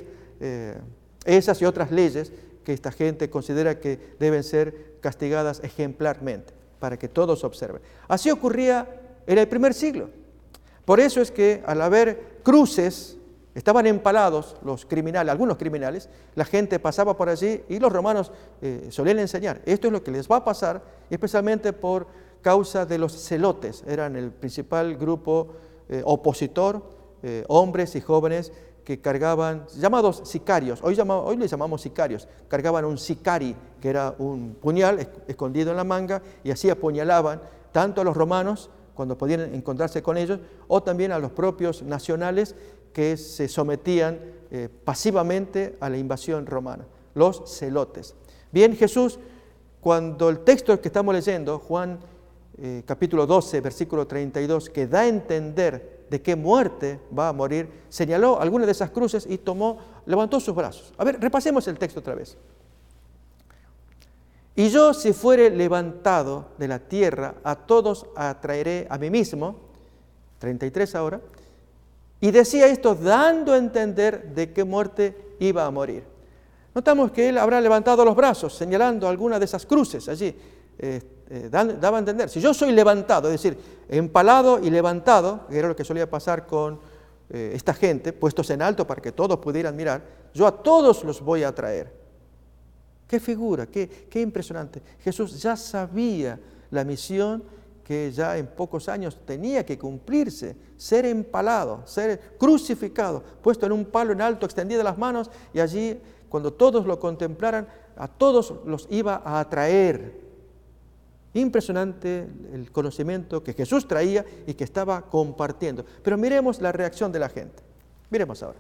esas y otras leyes que esta gente considera que deben ser castigadas ejemplarmente para que todos observen. Así ocurría en el primer siglo. Por eso es que al haber cruces, estaban empalados los criminales, algunos criminales, la gente pasaba por allí y los romanos solían enseñar. Esto es lo que les va a pasar, especialmente por causa de los celotes. Eran el principal grupo opositor, hombres y jóvenes que cargaban, llamados sicarios, hoy les llamamos sicarios, cargaban un sicari, que era un puñal escondido en la manga, y así apuñalaban tanto a los romanos, cuando podían encontrarse con ellos, o también a los propios nacionales que se sometían pasivamente a la invasión romana, los celotes. Bien, Jesús, cuando el texto que estamos leyendo, Juan capítulo 12, versículo 32, que da a entender de qué muerte va a morir, señaló alguna de esas cruces y levantó sus brazos. A ver, repasemos el texto otra vez. Y yo, si fuere levantado de la tierra, a todos atraeré a mí mismo, 33 ahora, y decía esto dando a entender de qué muerte iba a morir. Notamos que él habrá levantado los brazos, señalando alguna de esas cruces allí. Daba a entender, si yo soy levantado, es decir, empalado y levantado, que era lo que solía pasar con esta gente, puestos en alto para que todos pudieran mirar, yo a todos los voy a traer. ¡Qué figura! ¡Qué impresionante! Jesús ya sabía la misión que ya en pocos años tenía que cumplirse, ser empalado, ser crucificado, puesto en un palo en alto, extendidas las manos, y allí, cuando todos lo contemplaran, a todos los iba a atraer. Impresionante el conocimiento que Jesús traía y que estaba compartiendo. Pero miremos la reacción de la gente. Miremos ahora.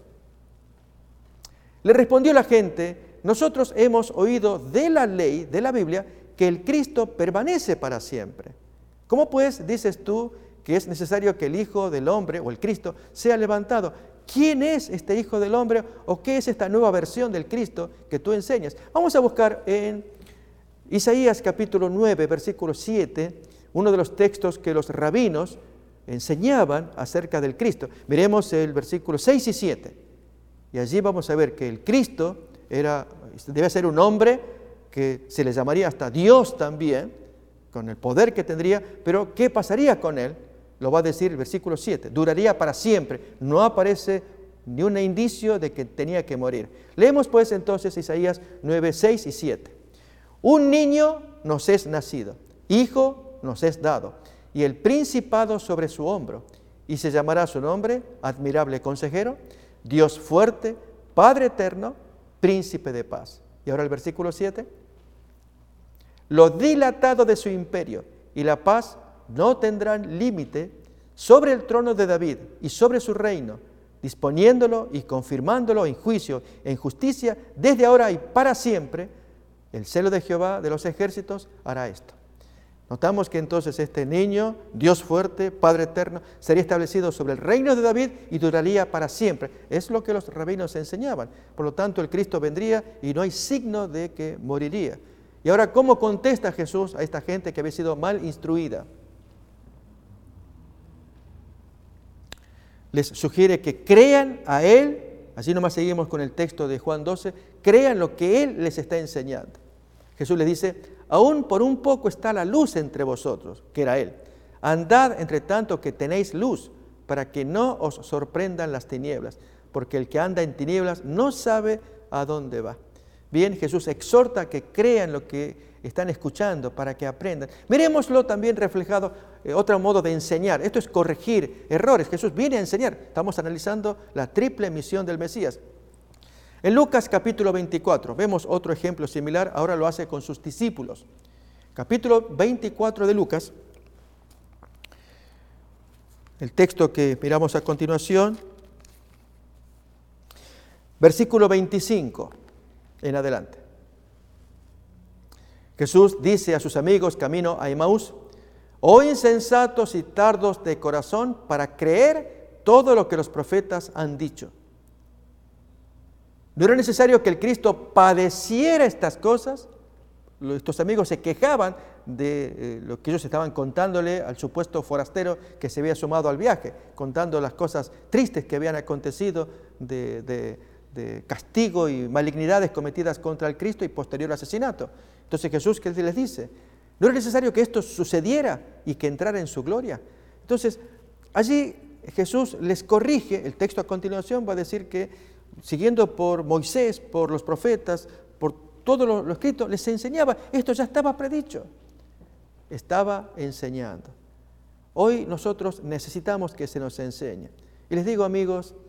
Le respondió la gente: nosotros hemos oído de la ley, de la Biblia, que el Cristo permanece para siempre. ¿Cómo pues dices tú que es necesario que el Hijo del Hombre o el Cristo sea levantado? ¿Quién es este Hijo del Hombre o qué es esta nueva versión del Cristo que tú enseñas? Vamos a buscar en Isaías capítulo 9, versículo 7, uno de los textos que los rabinos enseñaban acerca del Cristo. Miremos el versículo 6 y 7. Y allí vamos a ver que el Cristo debe ser un hombre que se le llamaría hasta Dios también, con el poder que tendría, pero ¿qué pasaría con él? Lo va a decir el versículo 7, duraría para siempre. No aparece ni un indicio de que tenía que morir. Leemos pues entonces Isaías 9, 6 y 7. Un niño nos es nacido, hijo nos es dado, y el principado sobre su hombro, y se llamará su nombre Admirable Consejero, Dios fuerte, Padre eterno, Príncipe de paz. Y ahora el versículo 7. Lo dilatado de su imperio y la paz no tendrán límite sobre el trono de David y sobre su reino, disponiéndolo y confirmándolo en juicio, en justicia, desde ahora y para siempre. El celo de Jehová de los ejércitos hará esto. Notamos que entonces este niño, Dios fuerte, Padre eterno, sería establecido sobre el reino de David y duraría para siempre. Es lo que los rabinos enseñaban. Por lo tanto, el Cristo vendría y no hay signo de que moriría. Y ahora, ¿cómo contesta Jesús a esta gente que había sido mal instruida? Les sugiere que crean a Él, así nomás seguimos con el texto de Juan 12, crean lo que Él les está enseñando. Jesús les dice: aún por un poco está la luz entre vosotros, que era Él. Andad entre tanto que tenéis luz, para que no os sorprendan las tinieblas, porque el que anda en tinieblas no sabe a dónde va. Bien, Jesús exhorta a que crean lo que están escuchando para que aprendan. Miremoslo también reflejado, otro modo de enseñar. Esto es corregir errores. Jesús viene a enseñar. Estamos analizando la triple misión del Mesías. En Lucas capítulo 24 vemos otro ejemplo similar, ahora lo hace con sus discípulos. Capítulo 24 de Lucas, el texto que miramos a continuación, versículo 25 en adelante. Jesús dice a sus amigos camino a Emaús: oh insensatos y tardos de corazón para creer todo lo que los profetas han dicho. ¿No era necesario que el Cristo padeciera estas cosas? Estos amigos se quejaban de lo que ellos estaban contándole al supuesto forastero que se había sumado al viaje, contando las cosas tristes que habían acontecido de castigo y malignidades cometidas contra el Cristo y posterior asesinato. Entonces Jesús, ¿qué les dice? ¿No era necesario que esto sucediera y que entrara en su gloria? Entonces, allí Jesús les corrige. El texto a continuación va a decir que, siguiendo por Moisés, por los profetas, por todo lo escrito, les enseñaba. Esto ya estaba predicho. Estaba enseñando. Hoy nosotros necesitamos que se nos enseñe. Y les digo, amigos,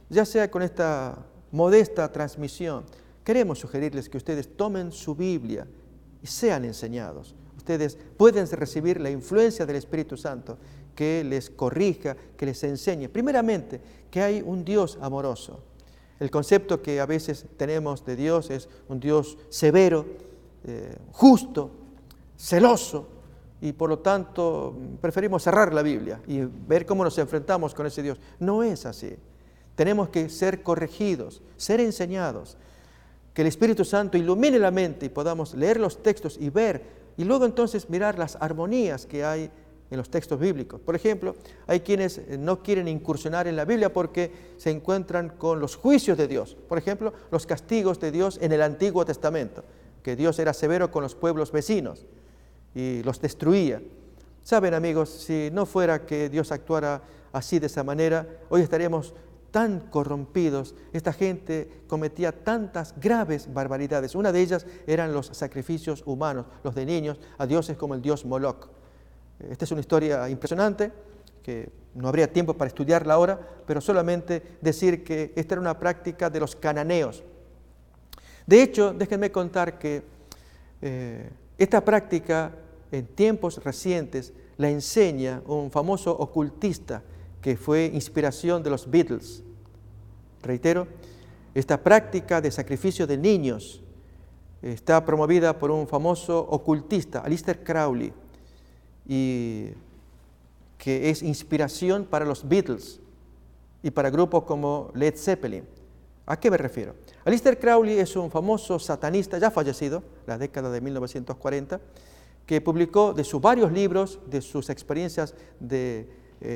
ya sea con esta modesta transmisión, queremos sugerirles que ustedes tomen su Biblia y sean enseñados. Ustedes pueden recibir la influencia del Espíritu Santo que les corrija, que les enseñe. Primeramente, que hay un Dios amoroso. El concepto que a veces tenemos de Dios es un Dios severo, justo, celoso, y por lo tanto preferimos cerrar la Biblia y ver cómo nos enfrentamos con ese Dios. No es así. Tenemos que ser corregidos, ser enseñados, que el Espíritu Santo ilumine la mente y podamos leer los textos y ver, y luego entonces mirar las armonías que hay en los textos bíblicos. Por ejemplo, hay quienes no quieren incursionar en la Biblia porque se encuentran con los juicios de Dios. Por ejemplo, los castigos de Dios en el Antiguo Testamento, que Dios era severo con los pueblos vecinos y los destruía. Saben, amigos, si no fuera que Dios actuara así, de esa manera, hoy estaríamos tan corrompidos. Esta gente cometía tantas graves barbaridades. Una de ellas eran los sacrificios humanos, los de niños, a dioses como el dios Moloch. Esta es una historia impresionante, que no habría tiempo para estudiarla ahora, pero solamente decir que esta era una práctica de los cananeos. De hecho, déjenme contar que esta práctica en tiempos recientes la enseña un famoso ocultista que fue inspiración de los Beatles. Reitero, esta práctica de sacrificio de niños está promovida por un famoso ocultista, Aleister Crowley, y que es inspiración para los Beatles y para grupos como Led Zeppelin. ¿A qué me refiero? Aleister Crowley es un famoso satanista ya fallecido, la década de 1940, que publicó de sus varios libros, de sus experiencias de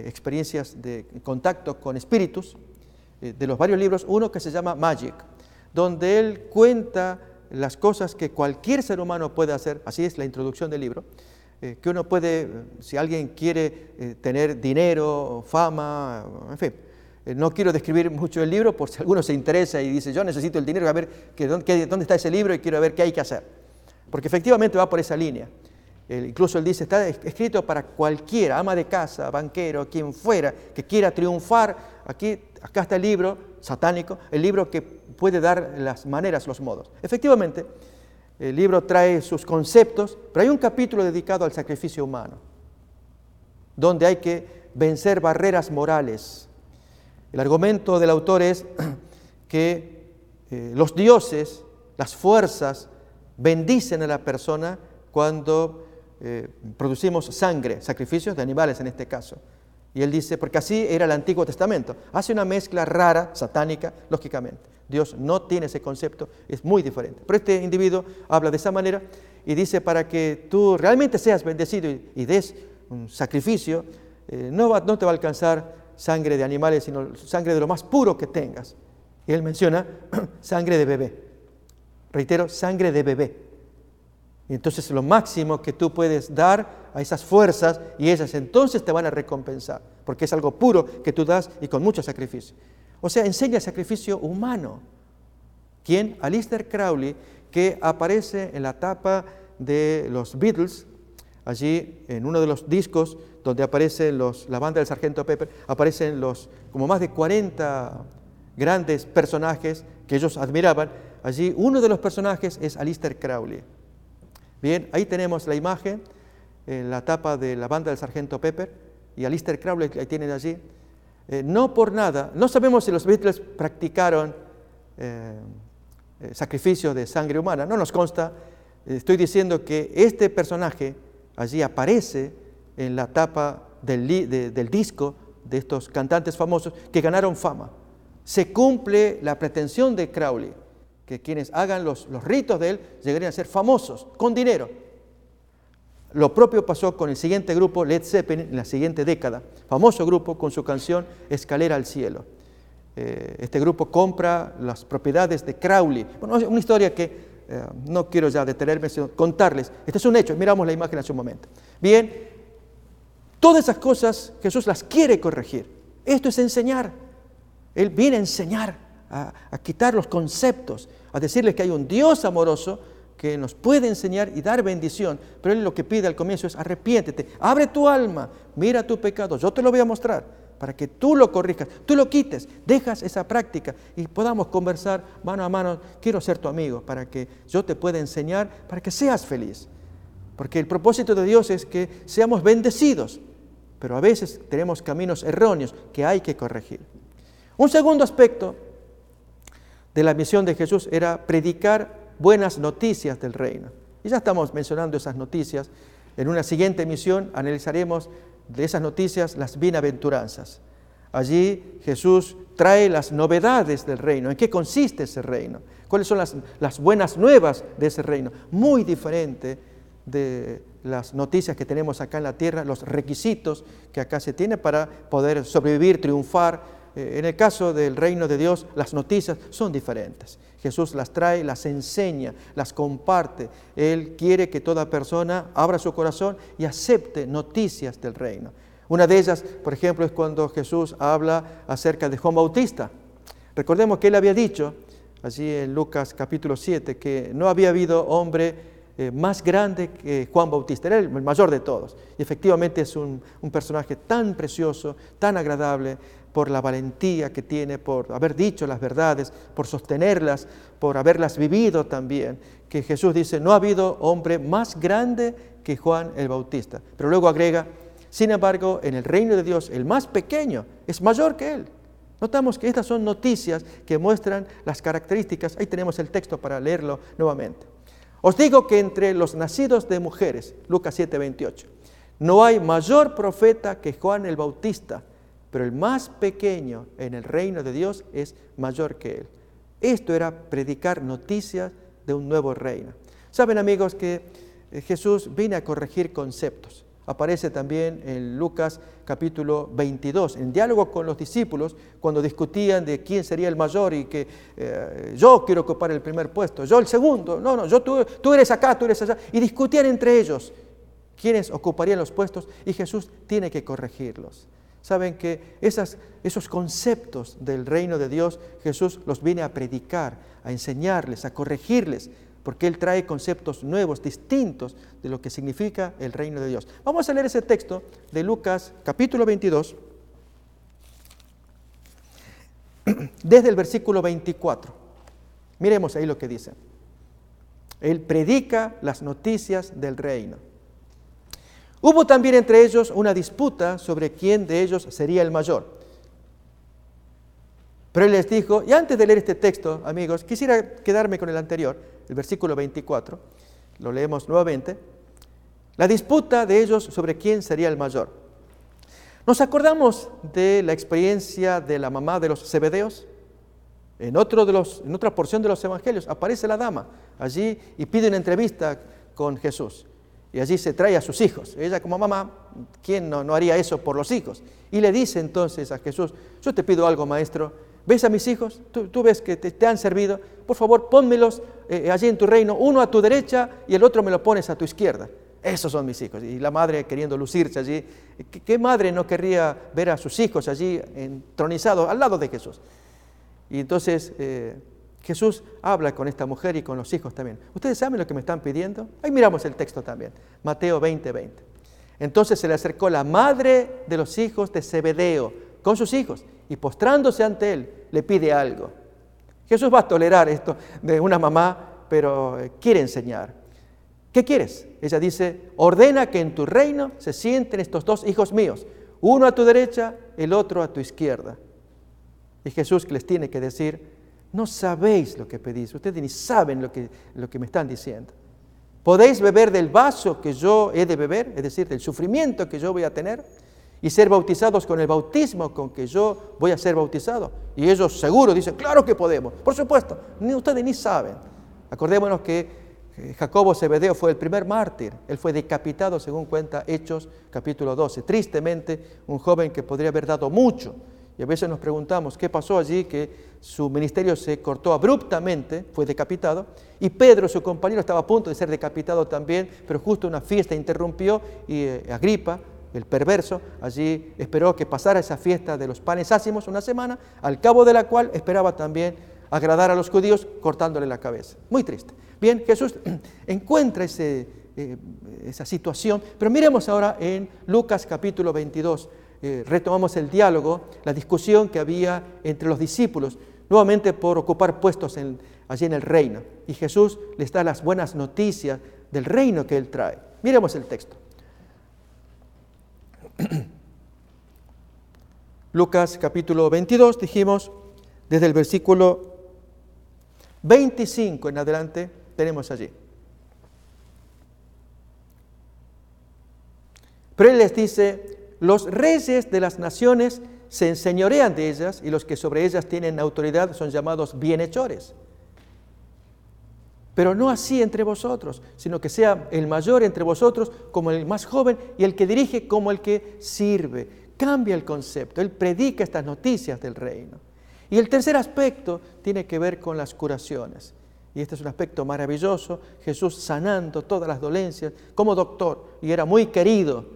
contacto con espíritus, de los varios libros, uno que se llama Magic, donde él cuenta las cosas que cualquier ser humano puede hacer, así es la introducción del libro, que uno puede, si alguien quiere tener dinero, fama, en fin. No quiero describir mucho el libro por si alguno se interesa y dice, yo necesito el dinero, a ver dónde está ese libro y quiero ver qué hay que hacer. Porque efectivamente va por esa línea. Incluso él dice, está escrito para cualquiera, ama de casa, banquero, quien fuera, que quiera triunfar. Acá está el libro satánico, el libro que puede dar las maneras, los modos. Efectivamente, el libro trae sus conceptos, pero hay un capítulo dedicado al sacrificio humano, donde hay que vencer barreras morales. El argumento del autor es que los dioses, las fuerzas, bendicen a la persona cuando producimos sangre, sacrificios de animales en este caso. Y él dice, porque así era el Antiguo Testamento. Hace una mezcla rara, satánica, lógicamente. Dios no tiene ese concepto, es muy diferente. Pero este individuo habla de esa manera y dice, para que tú realmente seas bendecido y des un sacrificio, no te va a alcanzar sangre de animales, sino sangre de lo más puro que tengas. Y él menciona sangre de bebé. Reitero, sangre de bebé. Y entonces lo máximo que tú puedes dar a esas fuerzas y ellas entonces te van a recompensar, porque es algo puro que tú das y con mucho sacrificio. O sea, enseña el sacrificio humano. ¿Quién? Aleister Crowley, que aparece en la tapa de los Beatles, allí en uno de los discos donde aparecen la banda del Sargento Pepper, aparecen como más de 40 grandes personajes que ellos admiraban. Allí uno de los personajes es Aleister Crowley. Bien, ahí tenemos la imagen, la tapa de la banda del Sargento Pepper, y Aleister Crowley la tienen allí. No por nada, no sabemos si los Beatles practicaron sacrificios de sangre humana, no nos consta. Estoy diciendo que este personaje allí aparece en la tapa del disco de estos cantantes famosos que ganaron fama. Se cumple la pretensión de Crowley, que quienes hagan los ritos de él llegarían a ser famosos, con dinero. Lo propio pasó con el siguiente grupo, Led Zeppelin, en la siguiente década. Famoso grupo con su canción Escalera al Cielo. Este grupo compra las propiedades de Crowley. Bueno, es una historia que no quiero ya detenerme, sino contarles. Este es un hecho, miramos la imagen hace un momento. Bien, todas esas cosas Jesús las quiere corregir. Esto es enseñar. Él viene a enseñar, a quitar los conceptos, a decirles que hay un Dios amoroso que nos puede enseñar y dar bendición. Pero Él lo que pide al comienzo es arrepiéntete, abre tu alma, mira tu pecado, yo te lo voy a mostrar. para que tú lo corrijas, tú lo quites, dejas esa práctica y podamos conversar mano a mano. Quiero ser tu amigo para que yo te pueda enseñar, para que seas feliz. Porque el propósito de Dios es que seamos bendecidos, pero a veces tenemos caminos erróneos que hay que corregir. Un segundo aspecto de la misión de Jesús era predicar buenas noticias del reino. Y ya estamos mencionando esas noticias. En una siguiente misión analizaremos de esas noticias las bienaventuranzas. Allí Jesús trae las novedades del reino. ¿En qué consiste ese reino? ¿Cuáles son las buenas nuevas de ese reino? Muy diferente de las noticias que tenemos acá en la tierra, los requisitos que acá se tiene para poder sobrevivir, triunfar. En el caso del reino de Dios, las noticias son diferentes. Jesús las trae, las enseña, las comparte. Él quiere que toda persona abra su corazón y acepte noticias del reino. Una de ellas, por ejemplo, es cuando Jesús habla acerca de Juan Bautista. Recordemos que él había dicho, allí en Lucas capítulo 7, que no había habido hombre más grande que Juan Bautista, era el mayor de todos. Y efectivamente es un personaje tan precioso, tan agradable, por la valentía que tiene, por haber dicho las verdades, por sostenerlas, por haberlas vivido también, que Jesús dice, no ha habido hombre más grande que Juan el Bautista. Pero luego agrega, sin embargo, en el reino de Dios, el más pequeño es mayor que él. Notamos que estas son noticias que muestran las características. Ahí tenemos el texto para leerlo nuevamente. Os digo que entre los nacidos de mujeres, Lucas 7:28, no hay mayor profeta que Juan el Bautista, pero el más pequeño en el reino de Dios es mayor que él. Esto era predicar noticias de un nuevo reino. Saben, amigos, que Jesús vino a corregir conceptos. Aparece también en Lucas capítulo 22, en diálogo con los discípulos, cuando discutían de quién sería el mayor y que yo quiero ocupar el primer puesto, yo el segundo, no, tú eres acá, tú eres allá, y discutían entre ellos quiénes ocuparían los puestos, y Jesús tiene que corregirlos. Saben que esos conceptos del reino de Dios, Jesús los viene a predicar, a enseñarles, a corregirles, porque Él trae conceptos nuevos, distintos de lo que significa el reino de Dios. Vamos a leer ese texto de Lucas capítulo 22, desde el versículo 24. Miremos ahí lo que dice. Él predica las noticias del reino. Hubo también entre ellos una disputa sobre quién de ellos sería el mayor. Pero él les dijo, y antes de leer este texto, amigos, quisiera quedarme con el anterior, el versículo 24, lo leemos nuevamente, la disputa de ellos sobre quién sería el mayor. ¿Nos acordamos de la experiencia de la mamá de los Zebedeos? En otra porción de los evangelios aparece la dama allí y pide una entrevista con Jesús. Y allí se trae a sus hijos. Ella como mamá, ¿quién no haría eso por los hijos? Y le dice entonces a Jesús, yo te pido algo, maestro, ¿ves a mis hijos? Tú ves que te han servido, por favor pónmelos allí en tu reino, uno a tu derecha y el otro me lo pones a tu izquierda. Esos son mis hijos. Y la madre queriendo lucirse allí, ¿qué madre no querría ver a sus hijos allí entronizados al lado de Jesús? Y entonces Jesús habla con esta mujer y con los hijos también. ¿Ustedes saben lo que me están pidiendo? Ahí miramos el texto también, Mateo 20:20. Entonces se le acercó la madre de los hijos de Zebedeo con sus hijos y postrándose ante él le pide algo. Jesús va a tolerar esto de una mamá, pero quiere enseñar. ¿Qué quieres? Ella dice, ordena que en tu reino se sienten estos dos hijos míos, uno a tu derecha, el otro a tu izquierda. Y Jesús les tiene que decir, no sabéis lo que pedís, ustedes ni saben lo que me están diciendo. ¿Podéis beber del vaso que yo he de beber? Es decir, del sufrimiento que yo voy a tener y ser bautizados con el bautismo con que yo voy a ser bautizado. Y ellos seguro dicen, claro que podemos, por supuesto, ustedes ni saben. Acordémonos que Jacobo Zebedeo fue el primer mártir, él fue decapitado según cuenta Hechos capítulo 12. Tristemente, un joven que podría haber dado mucho. Y a veces nos preguntamos, ¿qué pasó allí? Que su ministerio se cortó abruptamente, fue decapitado, y Pedro, su compañero, estaba a punto de ser decapitado también, pero justo una fiesta interrumpió y Agripa, el perverso, allí esperó que pasara esa fiesta de los panes ácimos una semana, al cabo de la cual esperaba también agradar a los judíos cortándole la cabeza. Muy triste. Bien, Jesús encuentra esa situación, pero miremos ahora en Lucas capítulo 22, retomamos el diálogo, la discusión que había entre los discípulos, nuevamente por ocupar puestos allí en el reino. Y Jesús les da las buenas noticias del reino que Él trae. Miremos el texto. Lucas capítulo 22, dijimos, desde el versículo 25 en adelante, tenemos allí. Pero Él les dice: los reyes de las naciones se enseñorean de ellas, y los que sobre ellas tienen autoridad son llamados bienhechores. Pero no así entre vosotros, sino que sea el mayor entre vosotros como el más joven, y el que dirige como el que sirve. Cambia el concepto. Él predica estas noticias del reino. Y el tercer aspecto tiene que ver con las curaciones. Y este es un aspecto maravilloso. Jesús sanando todas las dolencias como doctor, y era muy querido.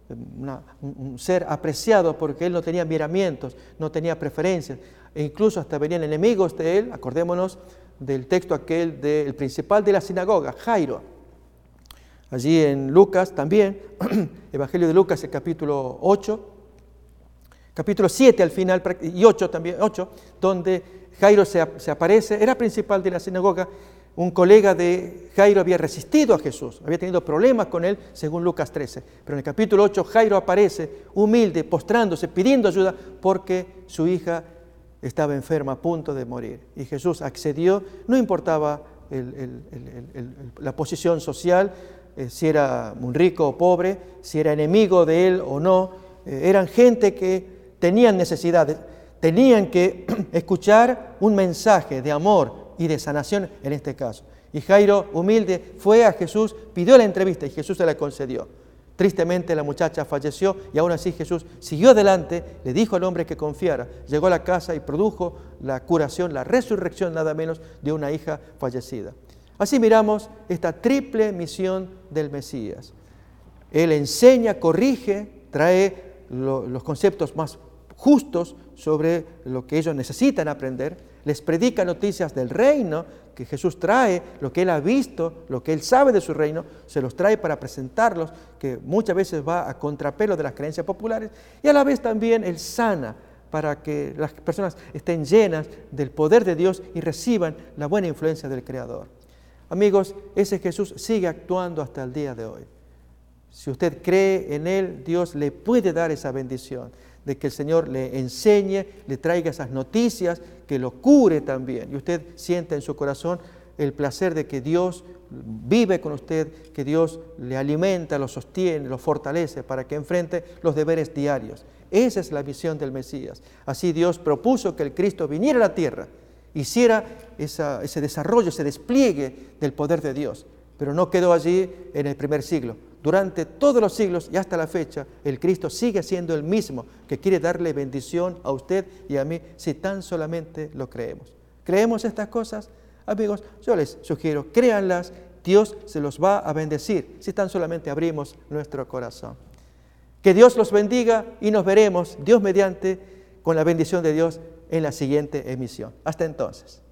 Un ser apreciado porque Él no tenía miramientos, no tenía preferencias, e incluso hasta venían enemigos de Él. Acordémonos del texto aquel del principal de la sinagoga, Jairo. Allí en Lucas también, Evangelio de Lucas, el capítulo 8, capítulo 7 al final, y 8 también, 8, donde Jairo se aparece, era principal de la sinagoga. Un colega de Jairo había resistido a Jesús, había tenido problemas con él, según Lucas 13. Pero en el capítulo 8 Jairo aparece humilde, postrándose, pidiendo ayuda, porque su hija estaba enferma, a punto de morir. Y Jesús accedió, no importaba la posición social, si era un rico o pobre, si era enemigo de él o no. Eran gente que tenían necesidades, tenían que escuchar un mensaje de amor y de sanación en este caso. Y Jairo, humilde, fue a Jesús, pidió la entrevista y Jesús se la concedió. Tristemente la muchacha falleció, y aún así Jesús siguió adelante, le dijo al hombre que confiara, llegó a la casa y produjo la curación, la resurrección nada menos de una hija fallecida. Así miramos esta triple misión del Mesías. Él enseña, corrige, trae los conceptos más justos sobre lo que ellos necesitan aprender, les predica noticias del reino que Jesús trae, lo que Él ha visto, lo que Él sabe de su reino, se los trae para presentarlos, que muchas veces va a contrapelo de las creencias populares, y a la vez también Él sana para que las personas estén llenas del poder de Dios y reciban la buena influencia del Creador. Amigos, ese Jesús sigue actuando hasta el día de hoy. Si usted cree en Él, Dios le puede dar esa bendición de que el Señor le enseñe, le traiga esas noticias, que lo cure también. Y usted siente en su corazón el placer de que Dios vive con usted, que Dios le alimenta, lo sostiene, lo fortalece para que enfrente los deberes diarios. Esa es la visión del Mesías. Así Dios propuso que el Cristo viniera a la tierra, hiciera ese desarrollo, ese despliegue del poder de Dios. Pero no quedó allí en el primer siglo. Durante todos los siglos y hasta la fecha, el Cristo sigue siendo el mismo, que quiere darle bendición a usted y a mí si tan solamente lo creemos. ¿Creemos estas cosas? Amigos, yo les sugiero, créanlas, Dios se los va a bendecir si tan solamente abrimos nuestro corazón. Que Dios los bendiga y nos veremos, Dios mediante, con la bendición de Dios en la siguiente emisión. Hasta entonces.